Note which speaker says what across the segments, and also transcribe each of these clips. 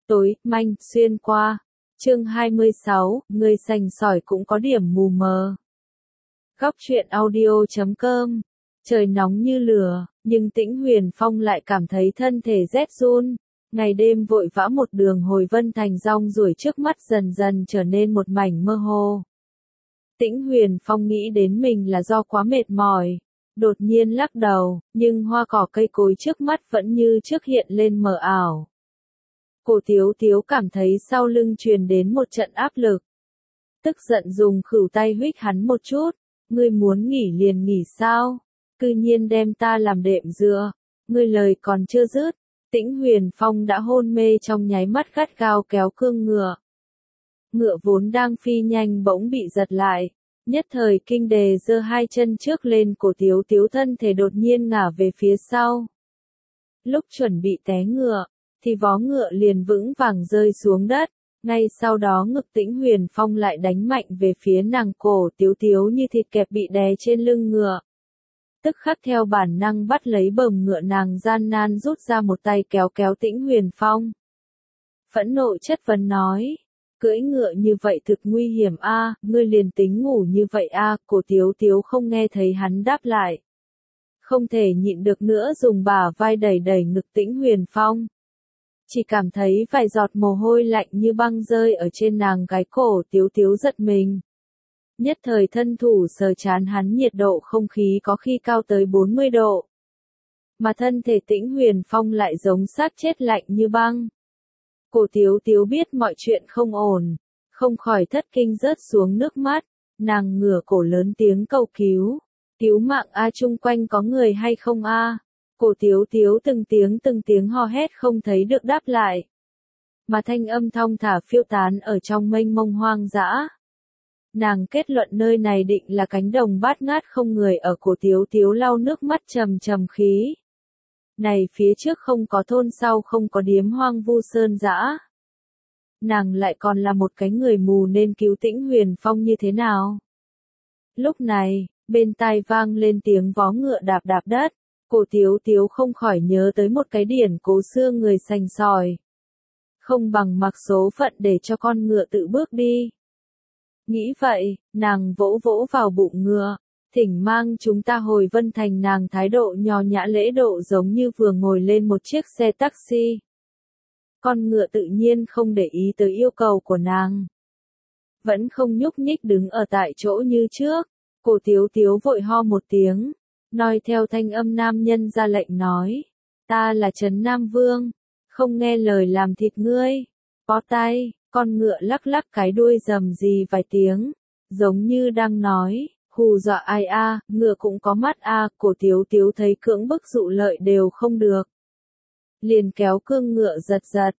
Speaker 1: Tối, manh, xuyên qua. Chương 26, người sành sỏi cũng có điểm mù mờ. Góc truyện audio.com. Trời nóng như lửa, nhưng Tĩnh Huyền Phong lại cảm thấy thân thể rét run. Ngày đêm vội vã một đường hồi Vân Thành rong ruổi trước mắt dần dần trở nên một mảnh mơ hồ. Tĩnh Huyền Phong nghĩ đến mình là do quá mệt mỏi. Đột nhiên lắc đầu, nhưng hoa cỏ cây cối trước mắt vẫn như trước hiện lên mờ ảo. Cổ Tiếu Tiếu cảm thấy sau lưng truyền đến một trận áp lực. Tức giận dùng khửu tay huých hắn một chút. Ngươi muốn nghỉ liền nghỉ sao? Cư nhiên đem ta làm đệm dựa. Ngươi lời còn chưa dứt. Tĩnh Huyền Phong đã hôn mê trong nháy mắt gắt gao kéo cương ngựa. Ngựa vốn đang phi nhanh bỗng bị giật lại. Nhất thời kinh đề giơ hai chân trước lên, Cổ Tiếu Tiếu thân thể đột nhiên ngả về phía sau. Lúc chuẩn bị té ngựa, thì vó ngựa liền vững vàng rơi xuống đất. Ngay sau đó ngực Tĩnh Huyền Phong lại đánh mạnh về phía nàng. Cổ Tiếu Tiếu như thịt kẹp bị đè trên lưng ngựa. Tức khắc theo bản năng bắt lấy bờm ngựa, nàng gian nan rút ra một tay kéo kéo Tĩnh Huyền Phong. Phẫn nộ chất vấn nói. Cưỡi ngựa như vậy thực nguy hiểm a, ngươi liền tính ngủ như vậy a. Cổ Tiếu Tiếu không nghe thấy hắn đáp lại. Không thể nhịn được nữa dùng bả vai đẩy đẩy ngực Tĩnh Huyền Phong. Chỉ cảm thấy vài giọt mồ hôi lạnh như băng rơi ở trên nàng gái. Cổ Tiếu Tiếu giật mình. Nhất thời thân thủ sờ trán hắn, nhiệt độ không khí có khi cao tới 40 độ. Mà thân thể Tĩnh Huyền Phong lại giống xác chết lạnh như băng. Cổ Tiếu Tiếu biết mọi chuyện không ổn, không khỏi thất kinh rớt xuống nước mắt, nàng ngửa cổ lớn tiếng cầu cứu. Cứu mạng a, chung quanh có người hay không a? Cổ Tiếu Tiếu từng tiếng ho hét không thấy được đáp lại. Mà thanh âm thong thả phiêu tán ở trong mênh mông hoang dã. Nàng kết luận nơi này định là cánh đồng bát ngát không người ở. Cổ Tiếu Tiếu lau nước mắt trầm trầm khí. Này phía trước không có thôn, sau không có điếm, hoang vu sơn dã. Nàng lại còn là một cái người mù, nên cứu Tĩnh Huyền Phong như thế nào? Lúc này, bên tai vang lên tiếng vó ngựa đạp đạp đất. Cổ Tiếu Tiếu không khỏi nhớ tới một cái điển cố xưa, người sành sỏi. Không bằng mặc số phận để cho con ngựa tự bước đi. Nghĩ vậy, nàng vỗ vỗ vào bụng ngựa. Thỉnh mang chúng ta hồi Vân Thành. Nàng thái độ nho nhã lễ độ giống như vừa ngồi lên một chiếc xe taxi. Con ngựa tự nhiên không để ý tới yêu cầu của nàng. Vẫn không nhúc nhích đứng ở tại chỗ như trước. Cổ Tiếu Tiếu vội ho một tiếng. Nói theo thanh âm nam nhân ra lệnh nói. Ta là Trấn Nam Vương. Không nghe lời làm thịt ngươi. Bó tay, con ngựa lắc lắc cái đuôi rầm rì vài tiếng. Giống như đang nói. Hù dọa ai a, ngựa cũng có mắt a. Cổ Tiếu Tiếu thấy cưỡng bức dụ lợi đều không được. Liền kéo cương ngựa giật giật.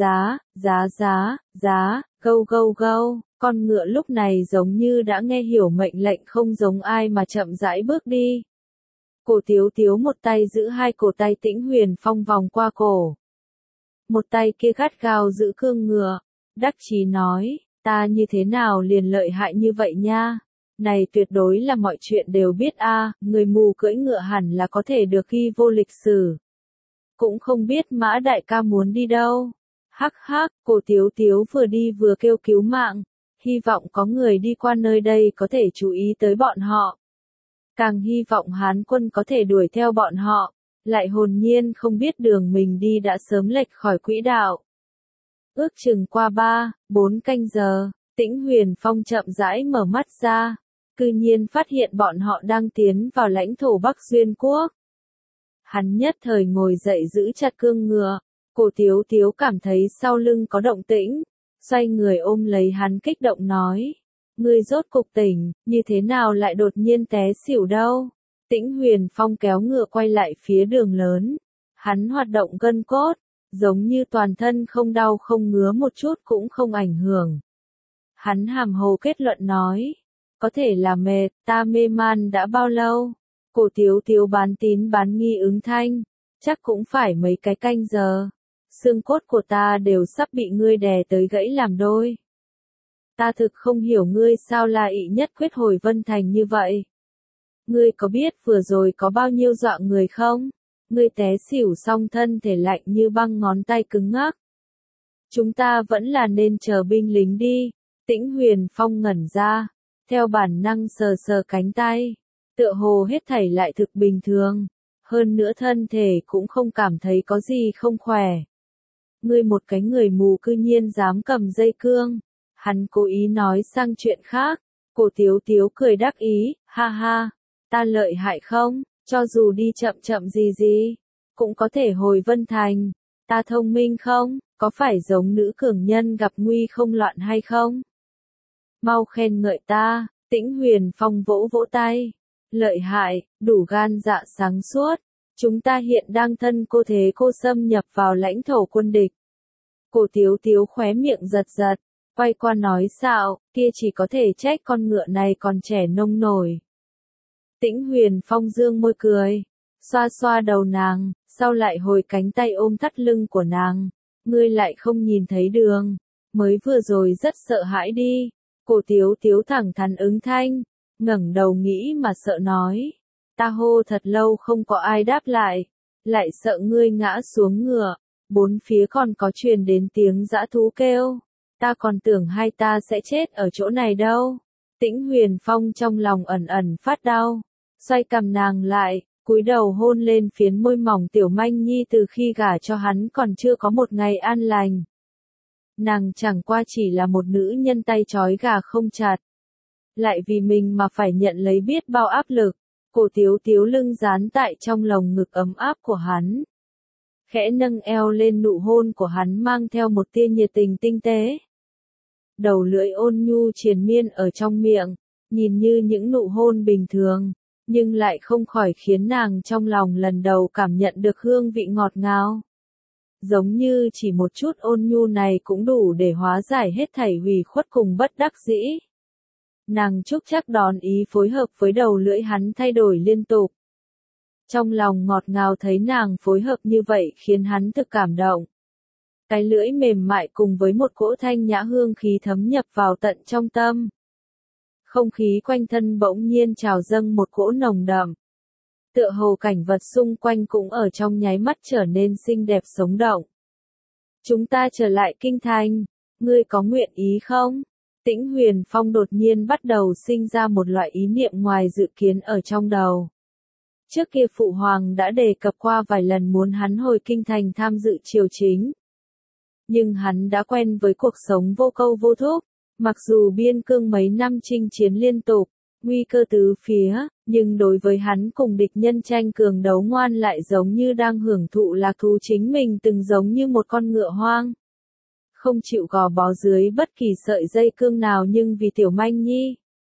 Speaker 1: Giá, gâu gâu gâu. Con ngựa lúc này giống như đã nghe hiểu mệnh lệnh, không giống ai mà chậm rãi bước đi. Cổ Tiếu Tiếu một tay giữ hai cổ tay Tĩnh Huyền Phong vòng qua cổ. Một tay kia gắt gao giữ cương ngựa. Đắc chí nói, ta như thế nào liền lợi hại như vậy nha. Này tuyệt đối là mọi chuyện đều biết a, người mù cưỡi ngựa hẳn là có thể được ghi vô lịch sử. Cũng không biết Mã đại ca muốn đi đâu. Hắc hắc, Cổ Tiếu Tiếu vừa đi vừa kêu cứu mạng. Hy vọng có người đi qua nơi đây có thể chú ý tới bọn họ. Càng hy vọng Hán quân có thể đuổi theo bọn họ. Lại hồn nhiên không biết đường mình đi đã sớm lệch khỏi quỹ đạo. Ước chừng qua 3-4 canh giờ, Tĩnh Huyền Phong chậm rãi mở mắt ra. Cư nhiên phát hiện bọn họ đang tiến vào lãnh thổ Bắc Duyên Quốc. Hắn nhất thời ngồi dậy giữ chặt cương ngựa. Cổ Tiếu Tiếu cảm thấy sau lưng có động tĩnh. Xoay người ôm lấy hắn kích động nói. Ngươi rốt cục tỉnh, như thế nào lại đột nhiên té xỉu đâu? Tĩnh Huyền Phong kéo ngựa quay lại phía đường lớn. Hắn hoạt động gân cốt, giống như toàn thân không đau không ngứa một chút cũng không ảnh hưởng. Hắn hàm hồ kết luận nói. Có thể là mệt, ta mê man đã bao lâu? Cổ Tiếu Tiếu bán tín bán nghi ứng thanh. Chắc cũng phải mấy cái canh giờ. Xương cốt của ta đều sắp bị ngươi đè tới gãy làm đôi. Ta thực không hiểu ngươi sao là ỷ nhất quyết hồi Vân Thành như vậy. Ngươi có biết vừa rồi có bao nhiêu dọa người không? Ngươi té xỉu xong thân thể lạnh như băng, ngón tay cứng ngắc. Chúng ta vẫn là nên chờ binh lính đi. Tĩnh Huyền Phong ngẩn ra, theo bản năng sờ sờ cánh tay, tựa hồ hết thảy lại thực bình thường, hơn nữa thân thể cũng không cảm thấy có gì không khỏe. Ngươi một cái người mù cư nhiên dám cầm dây cương. Hắn cố ý nói sang chuyện khác. Cổ Tiếu Tiếu cười đắc ý, ha ha, ta lợi hại không, cho dù đi chậm chậm gì gì, cũng có thể hồi Vân Thành. Ta thông minh không, có phải giống nữ cường nhân gặp nguy không loạn hay không? Mau khen ngợi ta. Tĩnh Huyền Phong vỗ vỗ tay. Lợi hại, đủ gan dạ sáng suốt. Chúng ta hiện đang thân cô thế cô xâm nhập vào lãnh thổ quân địch. Cổ Tiếu Tiếu khóe miệng giật giật, quay qua nói xạo, kia chỉ có thể trách con ngựa này còn trẻ nông nổi. Tĩnh Huyền Phong dương môi cười, xoa xoa đầu nàng, sau lại hồi cánh tay ôm thắt lưng của nàng. Ngươi lại không nhìn thấy đường, mới vừa rồi rất sợ hãi đi. Cổ Tiếu Tiếu thẳng thắn ứng thanh, ngẩng đầu nghĩ mà sợ nói. Ta hô thật lâu không có ai đáp lại sợ ngươi ngã xuống ngựa. Bốn phía còn có truyền đến tiếng dã thú kêu. Ta còn tưởng hai ta sẽ chết ở chỗ này đâu. Tĩnh Huyền Phong trong lòng ẩn ẩn phát đau, xoay cằm nàng lại, cúi đầu hôn lên phiến môi mỏng tiểu manh nhi từ khi gả cho hắn còn chưa có một ngày an lành. Nàng chẳng qua chỉ là một nữ nhân tay trói gà không chặt. Lại vì mình mà phải nhận lấy biết bao áp lực. Cổ Tiếu Tiếu lưng dán tại trong lồng ngực ấm áp của hắn. Khẽ nâng eo lên, nụ hôn của hắn mang theo một tia nhiệt tình tinh tế. Đầu lưỡi ôn nhu triền miên ở trong miệng, nhìn như những nụ hôn bình thường, nhưng lại không khỏi khiến nàng trong lòng lần đầu cảm nhận được hương vị ngọt ngào. Giống như chỉ một chút ôn nhu này cũng đủ để hóa giải hết thảy hủy khuất cùng bất đắc dĩ. Nàng chúc chắc đón ý phối hợp với đầu lưỡi hắn thay đổi liên tục. Trong lòng ngọt ngào thấy nàng phối hợp như vậy khiến hắn thực cảm động. Cái lưỡi mềm mại cùng với một cỗ thanh nhã hương khí thấm nhập vào tận trong tâm. Không khí quanh thân bỗng nhiên trào dâng một cỗ nồng đậm. Tựa hồ cảnh vật xung quanh cũng ở trong nháy mắt trở nên xinh đẹp sống động. Chúng ta trở lại kinh thành, ngươi có nguyện ý không? Tĩnh Huyền Phong đột nhiên bắt đầu sinh ra một loại ý niệm ngoài dự kiến ở trong đầu. Trước kia Phụ Hoàng đã đề cập qua vài lần muốn hắn hồi kinh thành tham dự triều chính. Nhưng hắn đã quen với cuộc sống vô câu vô thúc, mặc dù biên cương mấy năm chinh chiến liên tục, nguy cơ tứ phía, nhưng đối với hắn cùng địch nhân tranh cường đấu ngoan lại giống như đang hưởng thụ lạc thú chính mình, từng giống như một con ngựa hoang. Không chịu gò bó dưới bất kỳ sợi dây cương nào, nhưng vì tiểu manh nhi,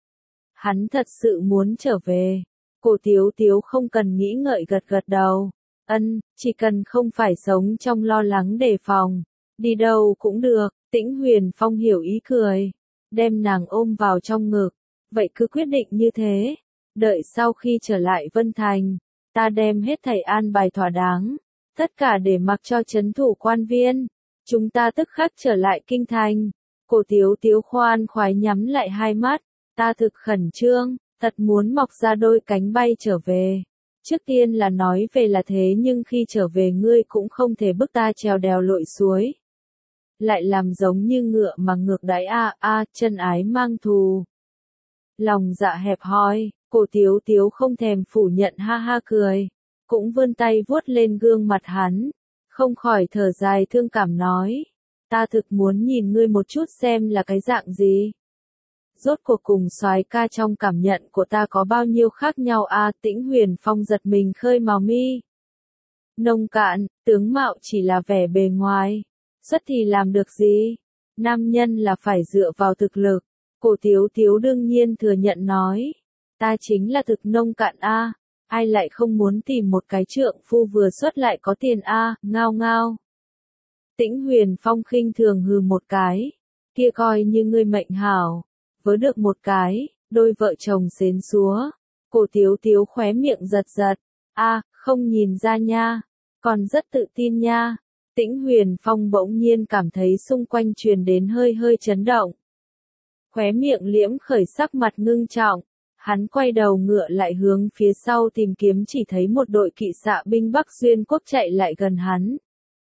Speaker 1: hắn thật sự muốn trở về. Cổ Tiếu Tiếu không cần nghĩ ngợi gật gật đầu. Chỉ cần không phải sống trong lo lắng đề phòng, đi đâu cũng được. Tĩnh Huyền Phong hiểu ý cười, đem nàng ôm vào trong ngực. Vậy cứ quyết định như thế. Đợi sau khi trở lại Vân Thành, ta đem hết thảy an bài thỏa đáng, tất cả để mặc cho trấn thủ quan viên. Chúng ta tức khắc trở lại kinh thành. Cổ Tiếu Tiếu khoan khoái nhắm lại hai mắt. Ta thực khẩn trương, thật muốn mọc ra đôi cánh bay trở về. Trước tiên là nói về là thế, nhưng khi trở về ngươi cũng không thể bức ta trèo đèo lội suối. Lại làm giống như ngựa mà ngược đãi chân ái mang thù. Lòng dạ hẹp hòi, Cổ Tiếu Tiếu không thèm phủ nhận, ha ha cười, cũng vươn tay vuốt lên gương mặt hắn, không khỏi thở dài thương cảm nói, ta thực muốn nhìn ngươi một chút xem là cái dạng gì. Rốt cuộc cùng soái ca trong cảm nhận của ta có bao nhiêu khác nhau Tĩnh Huyền Phong giật mình khơi màu mi. Nông cạn, tướng mạo chỉ là vẻ bề ngoài, xuất thì làm được gì? Nam nhân là phải dựa vào thực lực. Cổ Tiếu Tiếu đương nhiên thừa nhận nói, ta chính là thực nông cạn ai lại không muốn tìm một cái trượng phu vừa xuất lại có tiền ngao ngao. Tĩnh Huyền Phong khinh thường hừ một cái, kia coi như ngươi mệnh hảo, vớ được một cái, đôi vợ chồng xến xúa. Cổ Tiếu Tiếu khóe miệng giật giật, không nhìn ra nha, còn rất tự tin nha. Tĩnh Huyền Phong bỗng nhiên cảm thấy xung quanh truyền đến hơi hơi chấn động. Khóe miệng liễm khởi, sắc mặt ngưng trọng, hắn quay đầu ngựa lại hướng phía sau tìm kiếm, chỉ thấy một đội kỵ xạ binh Bắc Duyên Quốc chạy lại gần hắn.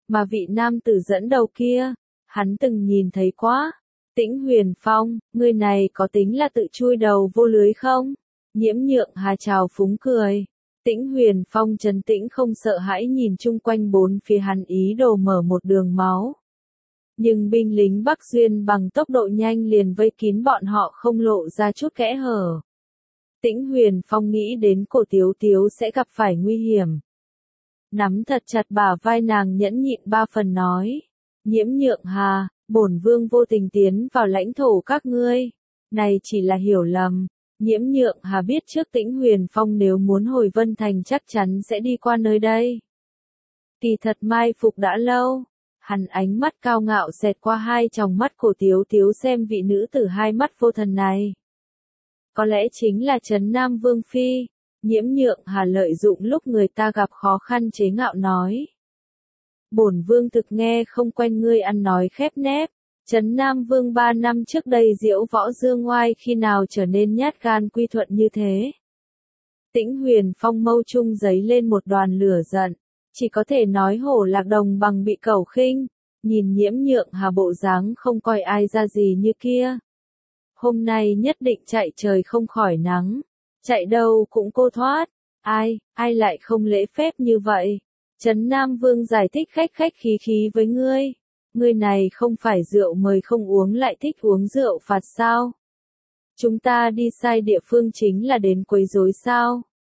Speaker 1: Mà vị nam tử dẫn đầu kia, hắn từng nhìn thấy quá. Tĩnh Huyền Phong, người này có tính là tự chui đầu vô lưới không? Nhiễm Nhượng Hà trào phúng cười. Tĩnh Huyền Phong trấn tĩnh không sợ hãi nhìn chung quanh bốn phía hắn ý đồ mở một đường máu. Nhưng binh lính Bắc Duyên bằng tốc độ nhanh liền vây kín bọn họ không lộ ra chút kẽ hở. Tĩnh Huyền Phong nghĩ đến Cổ Tiếu Tiếu sẽ gặp phải nguy hiểm. Nắm thật chặt bả vai nàng nhẫn nhịn ba phần nói. Nhiễm Nhượng Hà, bổn vương vô tình tiến vào lãnh thổ các ngươi. Này chỉ là hiểu lầm. Nhiễm Nhượng Hà biết trước Tĩnh Huyền Phong nếu muốn hồi Vân Thành chắc chắn sẽ đi qua nơi đây. Kỳ thật mai phục đã lâu. Hắn ánh mắt cao ngạo xẹt qua hai tròng mắt Cổ Tiếu Tiếu xem vị nữ tử hai mắt vô thần này. Có lẽ chính là Trấn Nam Vương Phi. Nhiễm Nhượng Hà lợi dụng lúc người ta gặp khó khăn chế ngạo nói. Bổn vương thực nghe không quen ngươi ăn nói khép nép. Trấn Nam Vương 3 năm trước đây diễu võ dương ngoai khi nào trở nên nhát gan quy thuận như thế. Tĩnh Huyền Phong mâu trung giấy lên một đoàn lửa giận. Chỉ có thể nói hổ lạc đồng bằng bị cẩu khinh. Nhìn Nhiễm Nhượng Hà bộ dáng không coi ai ra gì như kia. Hôm nay nhất định chạy trời không khỏi nắng. Chạy đâu cũng cô thoát. Ai lại không lễ phép như vậy? Trấn Nam Vương giải thích khách khí khí với ngươi. Ngươi này không phải rượu mời không uống lại thích uống rượu phạt sao? Chúng ta đi sai địa phương chính là đến quấy rối sao?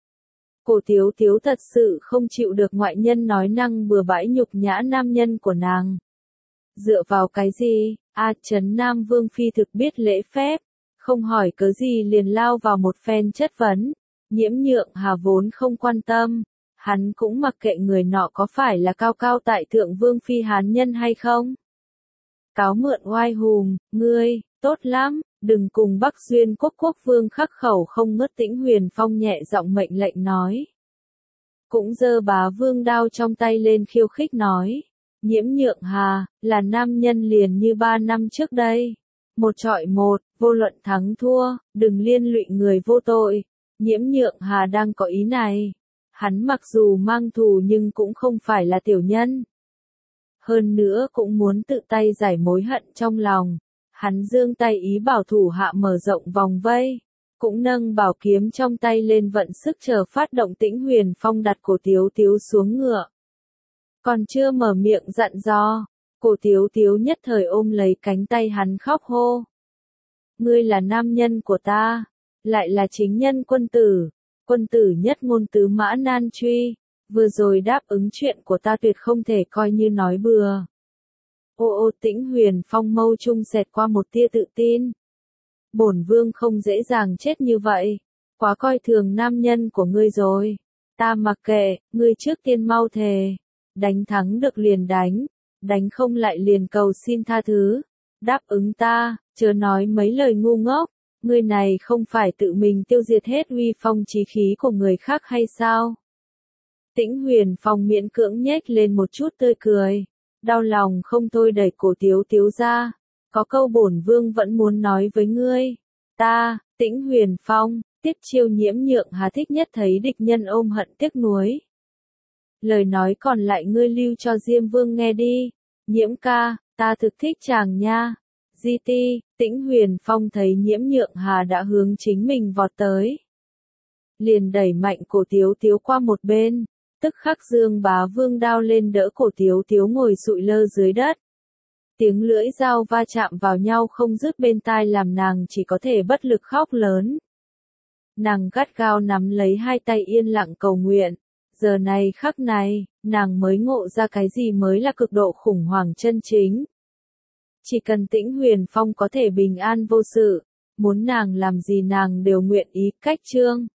Speaker 1: Cổ Tiếu Tiếu thật sự không chịu được ngoại nhân nói năng bừa bãi nhục nhã nam nhân của nàng. Dựa vào cái gì? Trấn Nam Vương phi thực biết lễ phép, không hỏi cớ gì liền lao vào một phen chất vấn. Nhiễm Nhượng Hà vốn không quan tâm, hắn cũng mặc kệ người nọ có phải là cao cao tại thượng vương phi hán nhân hay không. Cáo mượn oai hùng, ngươi, tốt lắm, đừng cùng Bắc Duyên quốc vương khắc khẩu không ngớt. Tĩnh Huyền Phong nhẹ giọng mệnh lệnh nói. Cũng giơ bá vương đao trong tay lên khiêu khích nói. Nhiễm Nhượng Hà, là nam nhân liền như 3 năm trước đây. Một trọi một, vô luận thắng thua, đừng liên lụy người vô tội. Nhiễm Nhượng Hà đang có ý này. Hắn mặc dù mang thù nhưng cũng không phải là tiểu nhân. Hơn nữa cũng muốn tự tay giải mối hận trong lòng. Hắn giương tay ý bảo thủ hạ mở rộng vòng vây. Cũng nâng bảo kiếm trong tay lên vận sức chờ phát động. Tĩnh Huyền Phong đặt Cổ Tiếu Tiếu xuống ngựa. Còn chưa mở miệng dặn dò. Cổ Tiếu Tiếu nhất thời ôm lấy cánh tay hắn khóc hô. Ngươi là nam nhân của ta. Lại là chính nhân quân tử. Quân tử nhất ngôn tứ mã nan truy. Vừa rồi đáp ứng chuyện của ta tuyệt không thể coi như nói bừa. Tĩnh Huyền Phong mâu trung xẹt qua một tia tự tin. Bổn vương không dễ dàng chết như vậy. Quá coi thường nam nhân của ngươi rồi. Ta mặc kệ, ngươi trước tiên mau thề. Đánh thắng được liền đánh. Đánh không lại liền cầu xin tha thứ. Đáp ứng ta, chớ nói mấy lời ngu ngốc. Ngươi này không phải tự mình tiêu diệt hết uy phong chí khí của người khác hay sao? Tĩnh Huyền Phong miễn cưỡng nhếch lên một chút tươi cười. Đau lòng không thôi đẩy Cổ Tiếu Tiếu ra. Có câu bổn vương vẫn muốn nói với ngươi. Ta, Tĩnh Huyền Phong, tiếp chiêu Nhiễm Nhượng Hà thích nhất thấy địch nhân ôm hận tiếc nuối. Lời nói còn lại ngươi lưu cho Diêm Vương nghe đi. Nhiễm ca, ta thực thích chàng nha. Tĩnh Huyền Phong thấy Nhiễm Nhượng Hà đã hướng chính mình vọt tới. Liền đẩy mạnh Cổ Tiếu Tiếu qua một bên. Tức khắc dương bá vương đao lên đỡ Cổ Tiếu Tiếu ngồi sụi lơ dưới đất. Tiếng lưỡi dao va chạm vào nhau không dứt bên tai làm nàng chỉ có thể bất lực khóc lớn. Nàng gắt gao nắm lấy hai tay yên lặng cầu nguyện. Giờ này khắc này, nàng mới ngộ ra cái gì mới là cực độ khủng hoảng chân chính. Chỉ cần Tĩnh Huyền Phong có thể bình an vô sự, muốn nàng làm gì nàng đều nguyện ý. Cách chương